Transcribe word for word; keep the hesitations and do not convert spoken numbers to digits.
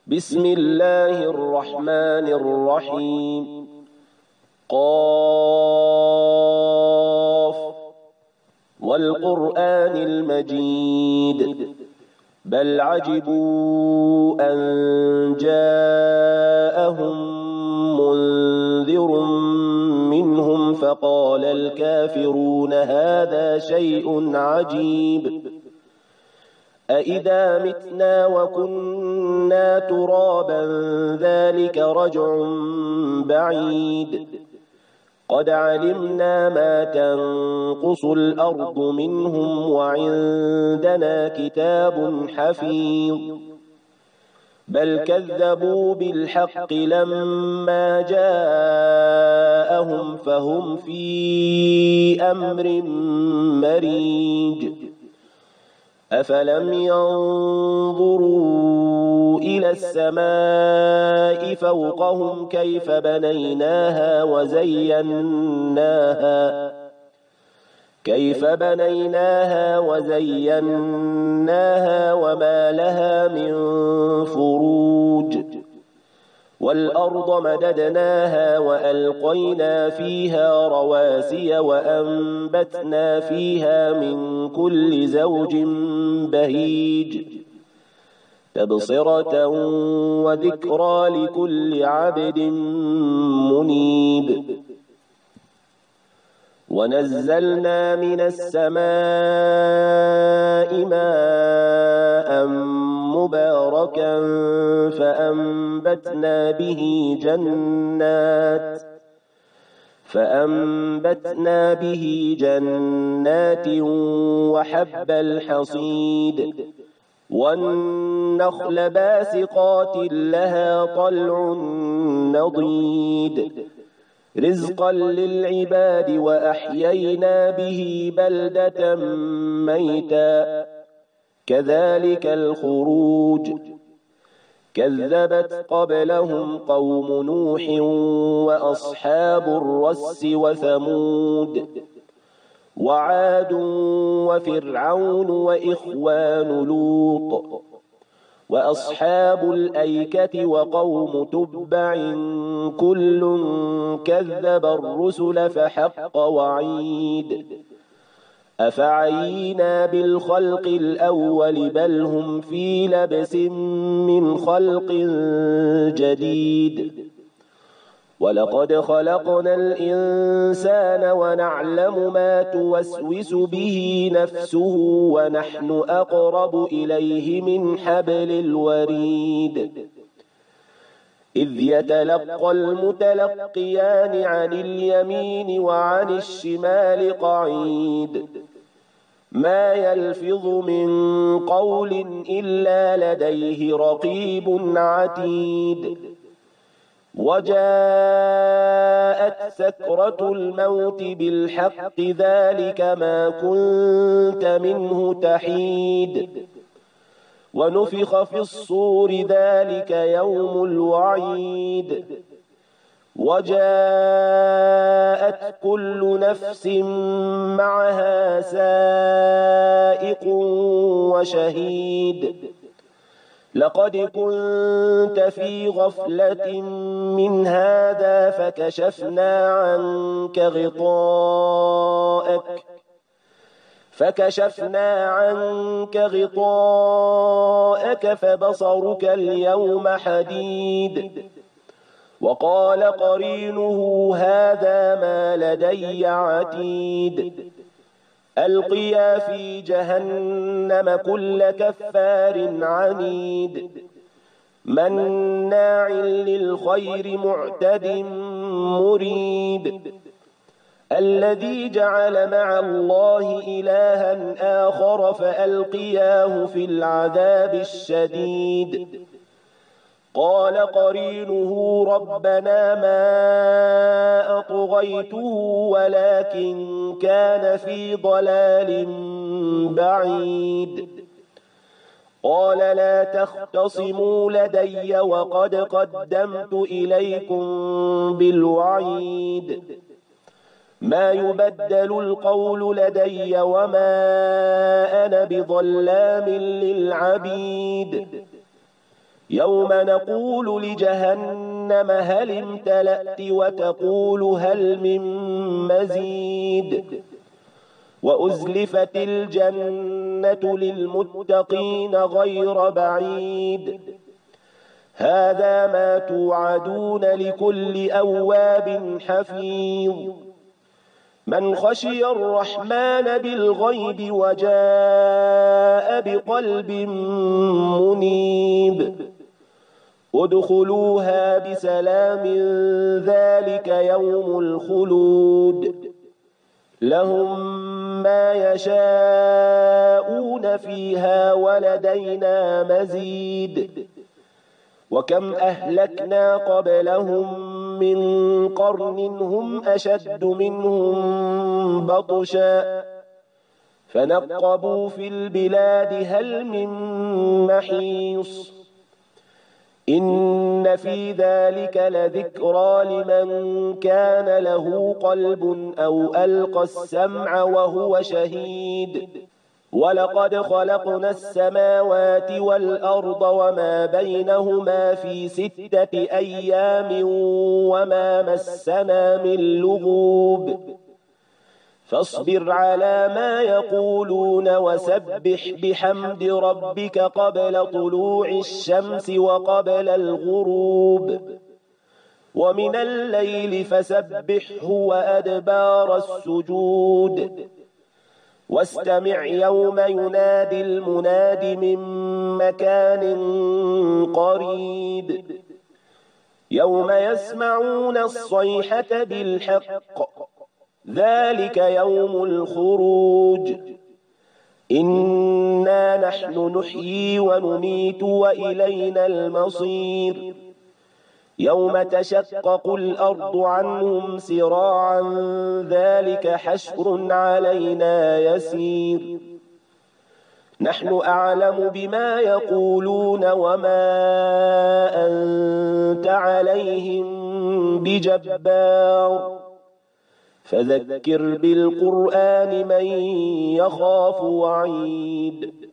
بسم الله الرحمن الرحيم. قاف والقرآن المجيد بل عجبوا أن جاءهم منذر منهم فقال الكافرون هذا شيء عجيب أإذا متنا وكنا ترابا ذلك رجع بعيد قد علمنا ما تنقص الأرض منهم وعندنا كتاب حفيظ بل كذبوا بالحق لما جاءهم فهم في أمر مريج أفلم ينظروا إلى السماء فوقهم كيف بنيناها وزيناها كيف بنيناها وزيناها وما لها من فروج والأرض مددناها وألقينا فيها رواسي وأنبتنا فيها من كل زوج بهيج تبصرة وذكرى لكل عبد منيب ونزلنا من السماء ماء مباركا فأنبتنا به جنات فأنبتنا به جنات وحب الحصيد والنخل باسقات لها طلع نضيد رزقا للعباد وأحيينا به بلدة ميتا كذلك الخروج كذبت قبلهم قوم نوح وأصحاب الرس وثمود وعاد وفرعون وإخوان لوط وأصحاب الأيكة وقوم تبع كل كذب الرسل فحق وعيد أفعينا بالخلق الأول بل هم في لبس من خلق جديد ولقد خلقنا الإنسان ونعلم ما توسوس به نفسه ونحن أقرب إليه من حبل الوريد إذ يتلقى المتلقيان عن اليمين وعن الشمال قعيد ما يلفظ من قول إلا لديه رقيب عتيد وجاءت سكرة الموت بالحق ذلك ما كنت منه تحيد ونفخ في الصور ذلك يوم الوعيد وجاءت كل نفس معها سائق وشهيد لقد كنت في غفلة من هذا فكشفنا عنك غطاءك فكشفنا عنك غطاءك فبصرك اليوم حديد وقال قرينه هذا ما لدي عتيد ألقيا في جهنم كل كفار عنيد مناع للخير معتد مريب الذي جعل مع الله إلها آخر فألقياه في العذاب الشديد قال قرينه ربنا ما أطغيته ولكن كان في ضلال بعيد قال لا تختصموا لدي وقد قدمت إليكم بالوعيد ما يبدل القول لدي وما أنا بظلام للعبيد يوم نقول لجهنم هل امتلأت وتقول هل من مزيد وأزلفت الجنة للمتقين غير بعيد هذا ما توعدون لكل أواب حفيظ من خشي الرحمن بالغيب وجاء بقلب منيب ادخلوها بسلام ذلك يوم الخلود لهم ما يشاءون فيها ولدينا مزيد وكم أهلكنا قبلهم من قرن هم أشد منهم بطشا فنقبوا في البلاد هل من محيص إن في ذلك لذكرى لمن كان له قلب أو ألقى السمع وهو شهيد ولقد خلقنا السماوات والأرض وما بينهما في ستة أيام وما مسنا من لغوب فاصبر على ما يقولون وسبح بحمد ربك قبل طلوع الشمس وقبل الغروب ومن الليل فسبحه وأدبار السجود واستمع يوم ينادي المناد من مكان قريب يوم يسمعون الصيحة بالحق ذلك يوم الخروج إنا نحن نحيي ونميت وإلينا المصير يوم تشقق الأرض عنهم سراعا ذلك حشر علينا يسير نحن أعلم بما يقولون وما أنت عليهم بجبار فذكر بالقرآن من يخاف وعيد